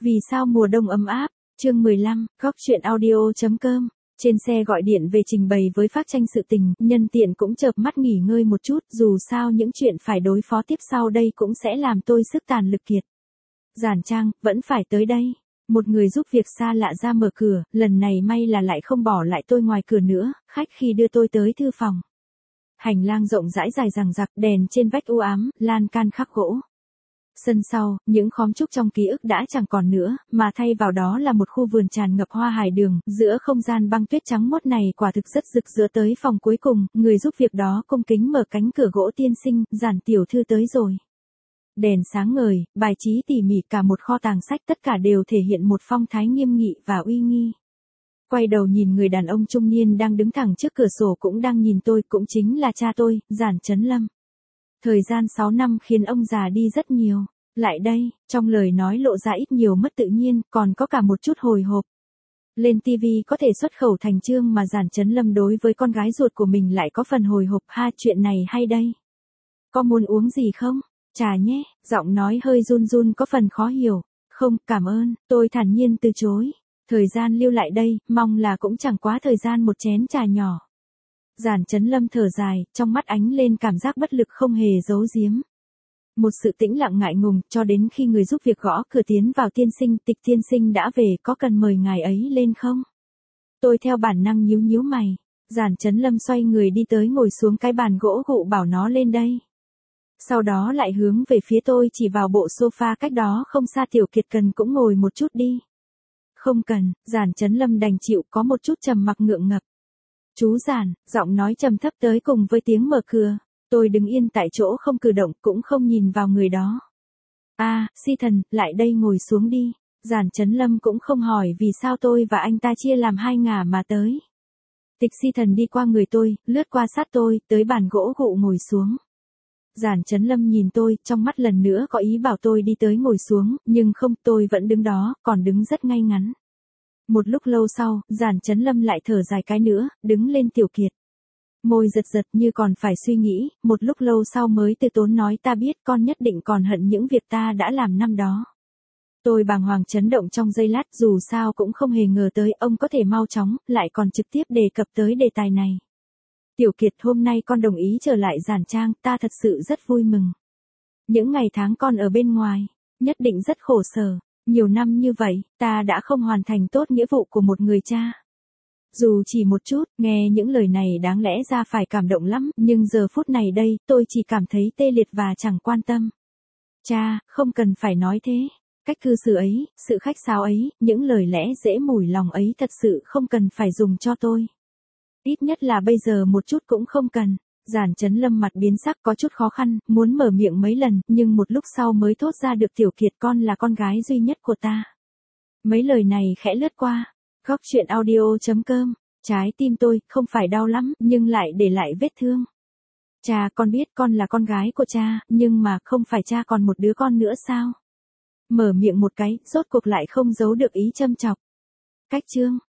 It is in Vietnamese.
Vì sao mùa đông ấm áp? Chương 15, góc truyện audio.com. Trên xe gọi điện về trình bày với Phác Tranh sự tình, nhân tiện cũng chợp mắt nghỉ ngơi một chút, dù sao những chuyện phải đối phó tiếp sau đây cũng sẽ làm tôi sức tàn lực kiệt. Giản Trang, vẫn phải tới đây. Một người giúp việc xa lạ ra mở cửa, lần này may là lại không bỏ lại tôi ngoài cửa nữa, khách khi đưa tôi tới thư phòng. Hành lang rộng rãi dài dằng dặc, đèn trên vách u ám, lan can khắc gỗ. Sân sau, những khóm trúc trong ký ức đã chẳng còn nữa, mà thay vào đó là một khu vườn tràn ngập hoa hải đường, giữa không gian băng tuyết trắng muốt này quả thực rất rực rỡ. Tới phòng cuối cùng, người giúp việc đó cung kính mở cánh cửa gỗ. Tiên sinh, Giản tiểu thư tới rồi. Đèn sáng ngời, bài trí tỉ mỉ, cả một kho tàng sách, tất cả đều thể hiện một phong thái nghiêm nghị và uy nghi. Quay đầu nhìn người đàn ông trung niên đang đứng thẳng trước cửa sổ cũng đang nhìn tôi, cũng chính là cha tôi, Giản Chấn Lâm. Thời gian 6 năm khiến ông già đi rất nhiều. Lại đây, trong lời nói lộ ra ít nhiều mất tự nhiên, còn có cả một chút hồi hộp. Lên TV có thể xuất khẩu thành chương mà Giản Chấn Lâm đối với con gái ruột của mình lại có phần hồi hộp. Ha, chuyện này hay đây. Có muốn uống gì không? Trà nhé, giọng nói hơi run run có phần khó hiểu. Không, cảm ơn, tôi thản nhiên từ chối. Thời gian lưu lại đây, mong là cũng chẳng quá thời gian một chén trà nhỏ. Giản Chấn Lâm thở dài, trong mắt ánh lên cảm giác bất lực không hề giấu giếm. Một sự tĩnh lặng ngại ngùng, cho đến khi người giúp việc gõ cửa tiến vào. Tiên sinh, Tịch tiên sinh đã về, có cần mời ngài ấy lên không? Tôi theo bản năng nhíu nhíu mày. Giản Chấn Lâm xoay người đi tới ngồi xuống cái bàn gỗ gụ bảo nó lên đây. Sau đó lại hướng về phía tôi chỉ vào bộ sofa cách đó không xa. Tiểu Kiệt cần cũng ngồi một chút đi. Không cần, Giản Chấn Lâm đành chịu, có một chút trầm mặc ngượng ngập. Chú Giản, giọng nói trầm thấp tới cùng với tiếng mở cửa. Tôi đứng yên tại chỗ không cử động, cũng không nhìn vào người đó. Si Thần, lại đây ngồi xuống đi. Giản Chấn Lâm cũng không hỏi vì sao tôi và anh ta chia làm hai ngả mà tới. Tịch Si Thần đi qua người tôi, lướt qua sát tôi, tới bàn gỗ gụ ngồi xuống. Giản Chấn Lâm nhìn tôi, trong mắt lần nữa có ý bảo tôi đi tới ngồi xuống, nhưng không, tôi vẫn đứng đó, còn đứng rất ngay ngắn. Một lúc lâu sau, Giản Chấn Lâm lại thở dài cái nữa, đứng lên. Tiểu Kiệt. Môi giật giật như còn phải suy nghĩ, một lúc lâu sau mới từ tốn nói, ta biết con nhất định còn hận những việc ta đã làm năm đó. Tôi bàng hoàng chấn động trong giây lát, dù sao cũng không hề ngờ tới ông có thể mau chóng, lại còn trực tiếp đề cập tới đề tài này. Tiểu Kiệt, hôm nay con đồng ý trở lại Giản Trang, ta thật sự rất vui mừng. Những ngày tháng con ở bên ngoài, nhất định rất khổ sở. Nhiều năm như vậy, ta đã không hoàn thành tốt nghĩa vụ của một người cha. Dù chỉ một chút, nghe những lời này đáng lẽ ra phải cảm động lắm, nhưng giờ phút này đây, tôi chỉ cảm thấy tê liệt và chẳng quan tâm. Cha, không cần phải nói thế. Cách cư xử ấy, sự khách sáo ấy, những lời lẽ dễ mủi lòng ấy thật sự không cần phải dùng cho tôi. Ít nhất là bây giờ một chút cũng không cần. Giản Chấn Lâm mặt biến sắc, có chút khó khăn, muốn mở miệng mấy lần, nhưng một lúc sau mới thốt ra được. Tiểu Kiệt, con là con gái duy nhất của ta. Mấy lời này khẽ lướt qua. Góc truyện audio.com. Trái tim tôi, không phải đau lắm, nhưng lại để lại vết thương. Cha, con biết con là con gái của cha, nhưng mà không phải cha còn một đứa con nữa sao? Mở miệng một cái, rốt cuộc lại không giấu được ý châm chọc. Cách chương.